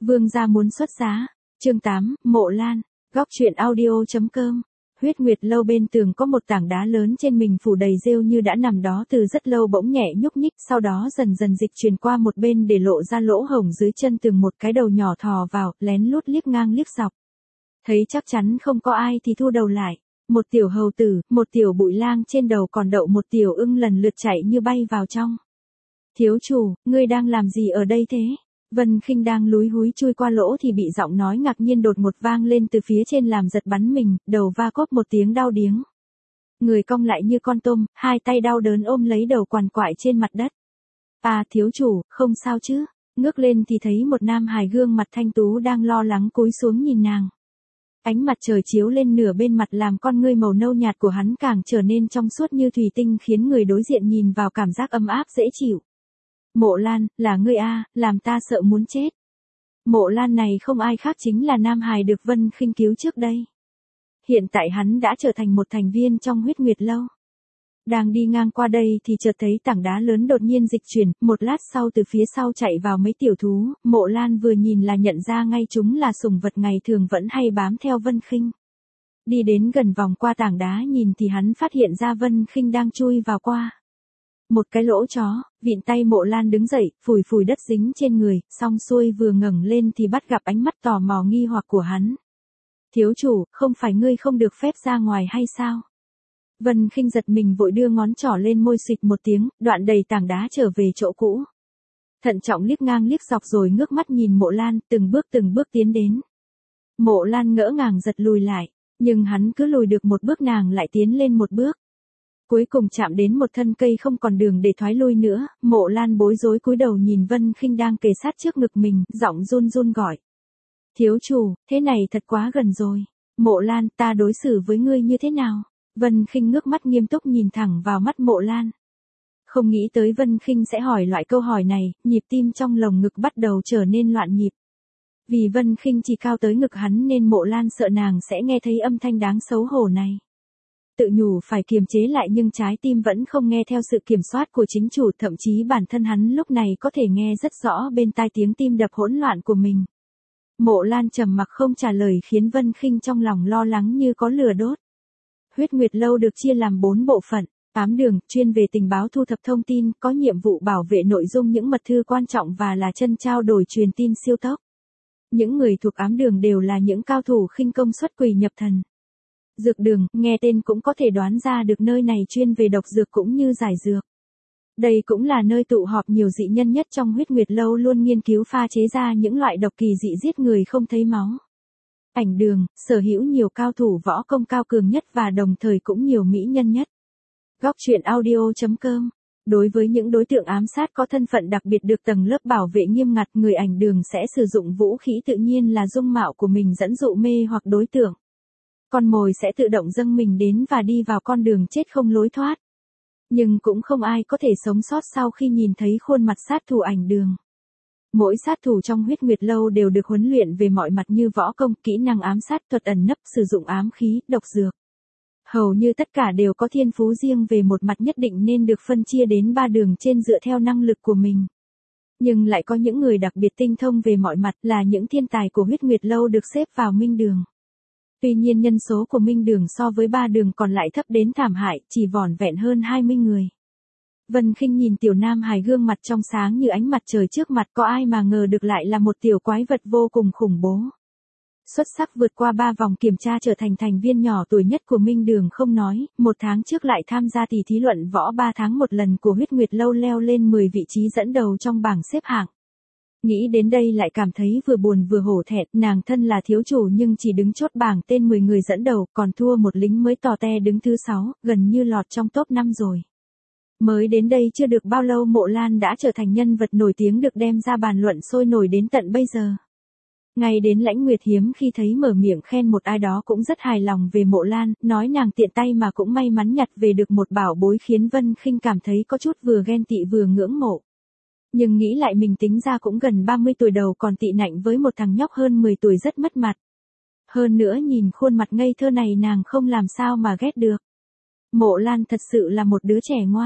Vương gia muốn xuất giá. Chương 8, Mộ Lan. Góc truyện audio.com. Huyết Nguyệt lâu bên tường có một tảng đá lớn trên mình phủ đầy rêu như đã nằm đó từ rất lâu, bỗng nhẹ nhúc nhích, sau đó dần dần dịch chuyển qua một bên để lộ ra lỗ hổng dưới chân tường, một cái đầu nhỏ thò vào, lén lút liếc ngang liếc dọc. Thấy chắc chắn không có ai thì thu đầu lại. Một tiểu hầu tử, một tiểu bụi lang trên đầu còn đậu một tiểu ưng lần lượt chạy như bay vào trong. Thiếu chủ, ngươi đang làm gì ở đây thế? Vân Khinh đang lúi húi chui qua lỗ thì bị giọng nói ngạc nhiên đột ngột vang lên từ phía trên làm giật bắn mình, đầu va cóp một tiếng đau điếng. Người cong lại như con tôm, hai tay đau đớn ôm lấy đầu quằn quại trên mặt đất. À thiếu chủ, không sao chứ? Ngước lên thì thấy một nam hài gương mặt thanh tú đang lo lắng cúi xuống nhìn nàng. Ánh mặt trời chiếu lên nửa bên mặt làm con ngươi màu nâu nhạt của hắn càng trở nên trong suốt như thủy tinh, khiến người đối diện nhìn vào cảm giác ấm áp dễ chịu. Mộ Lan, là ngươi a, làm ta sợ muốn chết. Mộ Lan này không ai khác chính là nam hài được Vân Khinh cứu trước đây. Hiện tại hắn đã trở thành một thành viên trong Huyết Nguyệt lâu. Đang đi ngang qua đây thì chợt thấy tảng đá lớn đột nhiên dịch chuyển, một lát sau từ phía sau chạy vào mấy tiểu thú, Mộ Lan vừa nhìn là nhận ra ngay chúng là sủng vật ngày thường vẫn hay bám theo Vân Khinh. Đi đến gần vòng qua tảng đá nhìn thì hắn phát hiện ra Vân Khinh đang chui vào qua một cái lỗ chó, vịn tay Mộ Lan đứng dậy, phủi phủi đất dính trên người, xong xuôi vừa ngẩng lên thì bắt gặp ánh mắt tò mò nghi hoặc của hắn. Thiếu chủ, không phải ngươi không được phép ra ngoài hay sao? Vân Khinh giật mình vội đưa ngón trỏ lên môi, xịt một tiếng, đoạn đầy tảng đá trở về chỗ cũ. Thận trọng liếc ngang liếc dọc rồi ngước mắt nhìn Mộ Lan, từng bước tiến đến. Mộ Lan ngỡ ngàng giật lùi lại, nhưng hắn cứ lùi được một bước nàng lại tiến lên một bước. Cuối cùng chạm đến một thân cây không còn đường để thoái lui nữa, Mộ Lan bối rối cúi đầu nhìn Vân Khinh đang kề sát trước ngực mình, giọng run run gọi. Thiếu chủ, thế này thật quá gần rồi. Mộ Lan, ta đối xử với ngươi như thế nào? Vân Khinh ngước mắt nghiêm túc nhìn thẳng vào mắt Mộ Lan. Không nghĩ tới Vân Khinh sẽ hỏi loại câu hỏi này, nhịp tim trong lồng ngực bắt đầu trở nên loạn nhịp. Vì Vân Khinh chỉ cao tới ngực hắn nên Mộ Lan sợ nàng sẽ nghe thấy âm thanh đáng xấu hổ này. Tự nhủ phải kiềm chế lại nhưng trái tim vẫn không nghe theo sự kiểm soát của chính chủ, thậm chí bản thân hắn lúc này có thể nghe rất rõ bên tai tiếng tim đập hỗn loạn của mình. Mộ Lan trầm mặc không trả lời khiến Vân Khinh trong lòng lo lắng như có lửa đốt. Huyết Nguyệt lâu được chia làm 4 bộ phận. Ám đường, chuyên về tình báo thu thập thông tin, có nhiệm vụ bảo vệ nội dung những mật thư quan trọng và là chân trao đổi truyền tin siêu tốc. Những người thuộc ám đường đều là những cao thủ khinh công xuất quỷ nhập thần. Dược đường, nghe tên cũng có thể đoán ra được nơi này chuyên về độc dược cũng như giải dược. Đây cũng là nơi tụ họp nhiều dị nhân nhất trong Huyết Nguyệt lâu, luôn nghiên cứu pha chế ra những loại độc kỳ dị giết người không thấy máu. Ảnh đường, sở hữu nhiều cao thủ võ công cao cường nhất và đồng thời cũng nhiều mỹ nhân nhất. Góc truyện audio.com. Đối với những đối tượng ám sát có thân phận đặc biệt được tầng lớp bảo vệ nghiêm ngặt, người ảnh đường sẽ sử dụng vũ khí tự nhiên là dung mạo của mình dẫn dụ mê hoặc đối tượng. Con mồi sẽ tự động dâng mình đến và đi vào con đường chết không lối thoát. Nhưng cũng không ai có thể sống sót sau khi nhìn thấy khuôn mặt sát thủ ảnh đường. Mỗi sát thủ trong Huyết Nguyệt lâu đều được huấn luyện về mọi mặt như võ công, kỹ năng ám sát, thuật ẩn nấp, sử dụng ám khí, độc dược. Hầu như tất cả đều có thiên phú riêng về một mặt nhất định nên được phân chia đến 3 đường trên dựa theo năng lực của mình. Nhưng lại có những người đặc biệt tinh thông về mọi mặt là những thiên tài của Huyết Nguyệt lâu được xếp vào minh đường. Tuy nhiên nhân số của minh đường so với 3 đường còn lại thấp đến thảm hại, chỉ vỏn vẹn hơn 20 người. Vân Khinh nhìn tiểu nam hài gương mặt trong sáng như ánh mặt trời trước mặt, có ai mà ngờ được lại là một tiểu quái vật vô cùng khủng bố. Xuất sắc vượt qua 3 vòng kiểm tra trở thành thành viên nhỏ tuổi nhất của minh đường không nói, 1 tháng trước lại tham gia tỷ thí luận võ 3 tháng một lần của Huyết Nguyệt lâu, leo lên 10 vị trí dẫn đầu trong bảng xếp hạng. Nghĩ đến đây lại cảm thấy vừa buồn vừa hổ thẹn, nàng thân là thiếu chủ nhưng chỉ đứng chốt bảng tên 10 người dẫn đầu, còn thua một lính mới tò te đứng thứ 6, gần như lọt trong top 5 rồi. Mới đến đây chưa được bao lâu Mộ Lan đã trở thành nhân vật nổi tiếng được đem ra bàn luận sôi nổi đến tận bây giờ. Ngay đến Lãnh Nguyệt hiếm khi thấy mở miệng khen một ai đó cũng rất hài lòng về Mộ Lan, nói nàng tiện tay mà cũng may mắn nhặt về được một bảo bối, khiến Vân Khinh cảm thấy có chút vừa ghen tị vừa ngưỡng mộ. Nhưng nghĩ lại mình tính ra cũng gần 30 tuổi đầu còn tị nạnh với một thằng nhóc hơn 10 tuổi rất mất mặt. Hơn nữa nhìn khuôn mặt ngây thơ này nàng không làm sao mà ghét được. Mộ Lan thật sự là một đứa trẻ ngoan.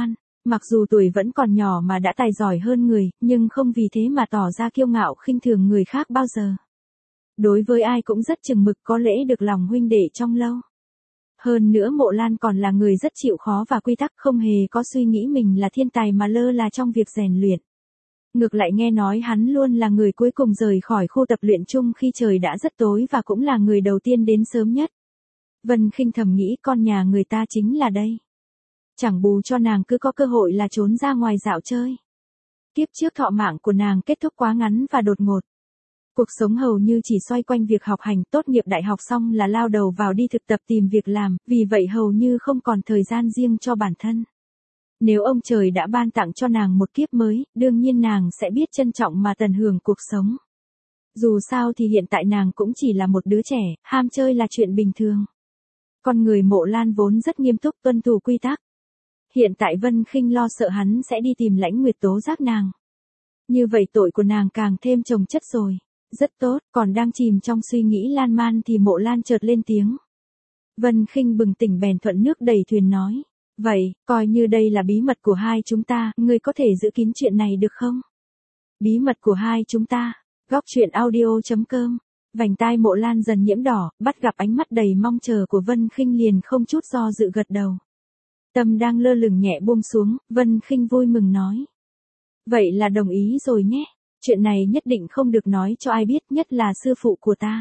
Mặc dù tuổi vẫn còn nhỏ mà đã tài giỏi hơn người, nhưng không vì thế mà tỏ ra kiêu ngạo khinh thường người khác bao giờ. Đối với ai cũng rất chừng mực, có lễ được lòng huynh đệ trong lâu. Hơn nữa Mộ Lan còn là người rất chịu khó và quy tắc, không hề có suy nghĩ mình là thiên tài mà lơ là trong việc rèn luyện. Ngược lại nghe nói hắn luôn là người cuối cùng rời khỏi khu tập luyện chung khi trời đã rất tối và cũng là người đầu tiên đến sớm nhất. Vân Khinh thầm nghĩ con nhà người ta chính là đây. Chẳng bù cho nàng cứ có cơ hội là trốn ra ngoài dạo chơi. Kiếp trước thọ mạng của nàng kết thúc quá ngắn và đột ngột. Cuộc sống hầu như chỉ xoay quanh việc học hành, tốt nghiệp đại học xong là lao đầu vào đi thực tập tìm việc làm, vì vậy hầu như không còn thời gian riêng cho bản thân. Nếu ông trời đã ban tặng cho nàng một kiếp mới, đương nhiên nàng sẽ biết trân trọng mà tận hưởng cuộc sống. Dù sao thì hiện tại nàng cũng chỉ là một đứa trẻ, ham chơi là chuyện bình thường. Con người Mộ Lan vốn rất nghiêm túc tuân thủ quy tắc. Hiện tại Vân Khinh lo sợ hắn sẽ đi tìm Lãnh Nguyệt tố giác nàng. Như vậy tội của nàng càng thêm chồng chất rồi. Rất tốt, còn đang chìm trong suy nghĩ lan man thì Mộ Lan chợt lên tiếng. Vân Khinh bừng tỉnh bèn thuận nước đẩy thuyền nói. Vậy, coi như đây là bí mật của hai chúng ta, ngươi có thể giữ kín chuyện này được không? Bí mật của hai chúng ta. Góc truyện audio.com. Vành tai Mộ Lan dần nhiễm đỏ, bắt gặp ánh mắt đầy mong chờ của Vân Khinh liền không chút do dự gật đầu. Tâm đang lơ lửng nhẹ buông xuống, Vân Khinh vui mừng nói. Vậy là đồng ý rồi nhé. Chuyện này nhất định không được nói cho ai biết, nhất là sư phụ của ta.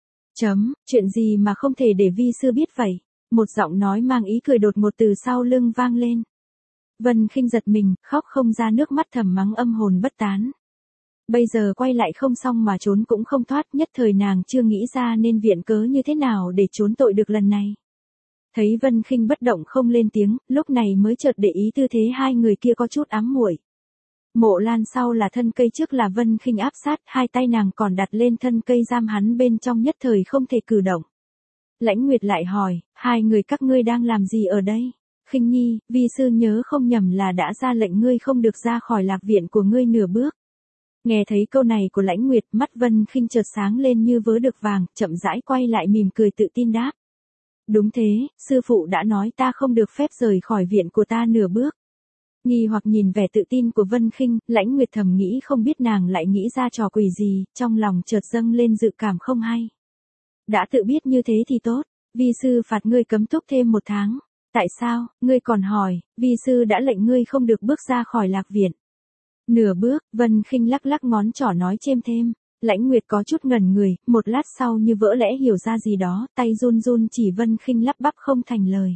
Chuyện gì mà không thể để vi sư biết vậy? Một giọng nói mang ý cười đột ngột từ sau lưng vang lên. Vân Khinh giật mình, khóc không ra nước mắt thầm mắng âm hồn bất tán. Bây giờ quay lại không xong mà trốn cũng không thoát, nhất thời nàng chưa nghĩ ra nên viện cớ như thế nào để trốn tội được lần này. Thấy Vân Khinh bất động không lên tiếng, lúc này mới chợt để ý tư thế hai người kia có chút ám muội. Mộ Lan sau là thân cây, trước là Vân Khinh áp sát, hai tay nàng còn đặt lên thân cây giam hắn bên trong, nhất thời không thể cử động. Lãnh Nguyệt lại hỏi, hai người các ngươi đang làm gì ở đây? Khinh Nhi, vi sư nhớ không nhầm là đã ra lệnh ngươi không được ra khỏi lạc viện của ngươi nửa bước. Nghe thấy câu này của Lãnh Nguyệt, mắt Vân Khinh chợt sáng lên như vớ được vàng, chậm rãi quay lại mỉm cười tự tin đáp. Đúng thế, sư phụ đã nói ta không được phép rời khỏi viện của ta nửa bước. Nghi hoặc nhìn vẻ tự tin của Vân Khinh, Lãnh Nguyệt thầm nghĩ không biết nàng lại nghĩ ra trò quỷ gì, trong lòng chợt dâng lên dự cảm không hay. Đã tự biết như thế thì tốt, vi sư phạt ngươi cấm túc thêm 1 tháng. Tại sao, ngươi còn hỏi, vi sư đã lệnh ngươi không được bước ra khỏi lạc viện. Nửa bước, Vân Khinh lắc lắc ngón trỏ nói chêm thêm. Lãnh Nguyệt có chút ngẩn người, một lát sau như vỡ lẽ hiểu ra gì đó, tay run run chỉ Vân Khinh lắp bắp không thành lời.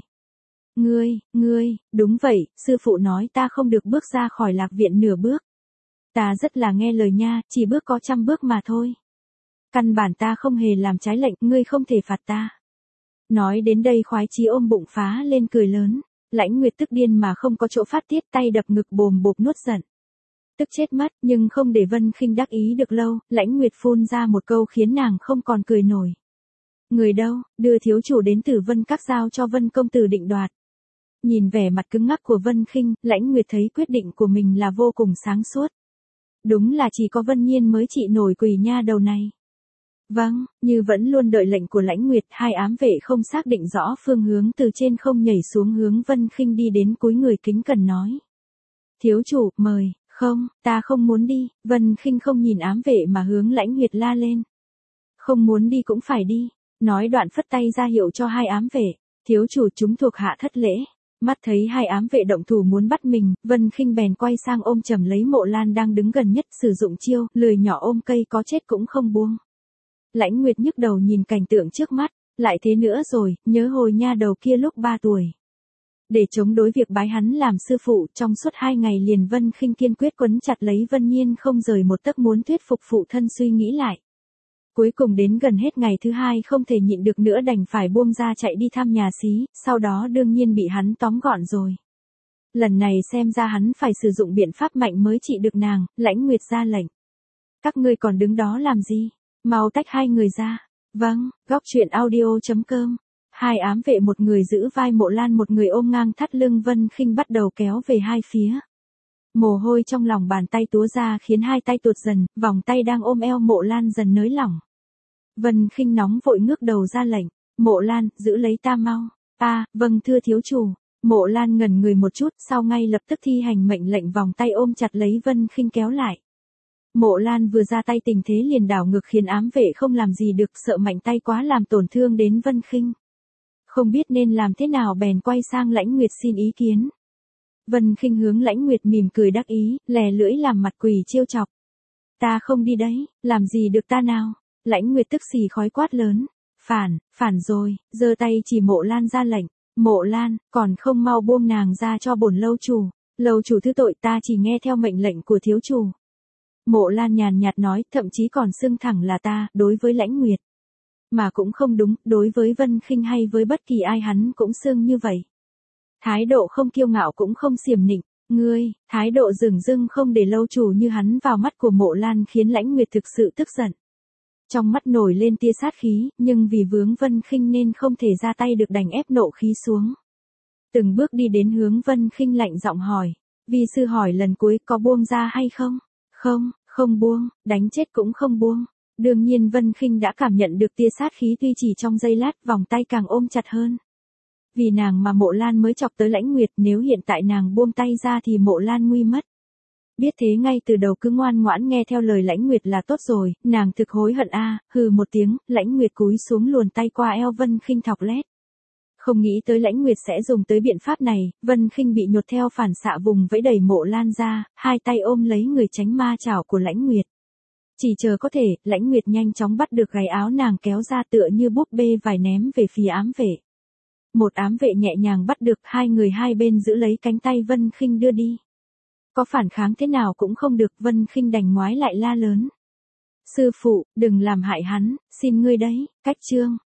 Ngươi, đúng vậy, sư phụ nói ta không được bước ra khỏi lạc viện nửa bước. Ta rất là nghe lời nha, chỉ bước có 100 bước mà thôi. Căn bản ta không hề làm trái lệnh, ngươi không thể phạt ta. Nói đến đây khoái chí ôm bụng phá lên cười lớn. Lãnh Nguyệt tức điên mà không có chỗ phát tiết, tay đập ngực bồm bộp nuốt giận. Tức chết mất, nhưng không để Vân Khinh đắc ý được lâu, Lãnh Nguyệt phun ra một câu khiến nàng không còn cười nổi. Người đâu, đưa thiếu chủ đến Tử Vân Các giao cho Vân công tử định đoạt. Nhìn vẻ mặt cứng ngắc của Vân Khinh, Lãnh Nguyệt thấy quyết định của mình là vô cùng sáng suốt. Đúng là chỉ có Vân Nhiên mới trị nổi quỷ nha đầu này. Vâng, như vẫn luôn đợi lệnh của Lãnh Nguyệt, hai ám vệ không xác định rõ phương hướng từ trên không nhảy xuống hướng Vân Khinh đi đến, cúi người kính cẩn nói. Thiếu chủ, mời. Không, ta không muốn đi. Vân Khinh không nhìn ám vệ mà hướng Lãnh Nguyệt la lên. Không muốn đi cũng phải đi. Nói đoạn phất tay ra hiệu cho hai ám vệ. Thiếu chủ, chúng thuộc hạ thất lễ. Mắt thấy hai ám vệ động thủ muốn bắt mình, Vân Khinh bèn quay sang ôm chầm lấy Mộ Lan đang đứng gần nhất, sử dụng chiêu lười nhỏ ôm cây có chết cũng không buông. Lãnh Nguyệt nhức đầu nhìn cảnh tượng trước mắt, lại thế nữa rồi, nhớ hồi nha đầu kia lúc 3 tuổi. Để chống đối việc bái hắn làm sư phụ, trong suốt 2 ngày liền Vân Khinh kiên quyết quấn chặt lấy Vân Nhiên không rời một tấc, muốn thuyết phục phụ thân suy nghĩ lại. Cuối cùng đến gần hết ngày thứ 2 không thể nhịn được nữa đành phải buông ra chạy đi thăm nhà xí, sau đó đương nhiên bị hắn tóm gọn rồi. Lần này xem ra hắn phải sử dụng biện pháp mạnh mới trị được nàng. Lãnh Nguyệt ra lệnh. Các ngươi còn đứng đó làm gì? Mau tách hai người ra. Vâng, góc truyện audio.com. Hai ám vệ, một người giữ vai Mộ Lan, một người ôm ngang thắt lưng Vân Khinh, bắt đầu kéo về hai phía. Mồ hôi trong lòng bàn tay túa ra khiến hai tay tuột dần, vòng tay đang ôm eo Mộ Lan dần nới lỏng. Vân Khinh nóng vội ngước đầu ra lệnh. Mộ Lan, giữ lấy ta mau. Vâng thưa thiếu chủ. Mộ Lan ngẩn người một chút, sau ngay lập tức thi hành mệnh lệnh vòng tay ôm chặt lấy Vân Khinh kéo lại. Mộ Lan vừa ra tay tình thế liền đảo ngược khiến ám vệ không làm gì được, sợ mạnh tay quá làm tổn thương đến Vân Khinh. Không biết nên làm thế nào bèn quay sang Lãnh Nguyệt xin ý kiến. Vân Khinh hướng Lãnh Nguyệt mỉm cười đắc ý, lè lưỡi làm mặt quỷ trêu chọc. Ta không đi đấy, làm gì được ta nào? Lãnh Nguyệt tức xì khói quát lớn. Phản rồi, giơ tay chỉ Mộ Lan ra lệnh. Mộ Lan, còn không mau buông nàng ra cho bổn lâu chủ. Lâu chủ thứ tội, ta chỉ nghe theo mệnh lệnh của thiếu chủ. Mộ Lan nhàn nhạt nói, thậm chí còn xưng thẳng là ta, đối với Lãnh Nguyệt. Mà cũng không đúng, đối với Vân Khinh hay với bất kỳ ai hắn cũng xưng như vậy. Thái độ không kiêu ngạo cũng không xiểm nịnh. Ngươi, thái độ dửng dưng không để lâu chủ như hắn vào mắt của Mộ Lan khiến Lãnh Nguyệt thực sự tức giận. Trong mắt nổi lên tia sát khí, nhưng vì vướng Vân Khinh nên không thể ra tay được, đành ép nộ khí xuống. Từng bước đi đến hướng Vân Khinh lạnh giọng hỏi. Vi sư hỏi lần cuối có buông ra hay không? Không buông, đánh chết cũng không buông. Đương nhiên Vân Khinh đã cảm nhận được tia sát khí, tuy chỉ trong giây lát, vòng tay càng ôm chặt hơn. Vì nàng mà Mộ Lan mới chọc tới Lãnh Nguyệt, nếu hiện tại nàng buông tay ra thì Mộ Lan nguy mất. Biết thế ngay từ đầu cứ ngoan ngoãn nghe theo lời Lãnh Nguyệt là tốt rồi, nàng thực hối hận hừ một tiếng, Lãnh Nguyệt cúi xuống luồn tay qua eo Vân Khinh thọc lét. Không nghĩ tới Lãnh Nguyệt sẽ dùng tới biện pháp này, Vân Khinh bị nhột theo phản xạ vùng vẫy đẩy Mộ Lan ra, hai tay ôm lấy người tránh ma chảo của Lãnh Nguyệt. Chỉ chờ có thể, Lãnh Nguyệt nhanh chóng bắt được gáy áo nàng kéo ra tựa như búp bê vải ném về phía ám vệ. Một ám vệ nhẹ nhàng bắt được, hai người hai bên giữ lấy cánh tay Vân Khinh đưa đi. Có phản kháng thế nào cũng không được, Vân Khinh đành ngoái lại la lớn. Sư phụ, đừng làm hại hắn, xin ngươi đấy, cách chương.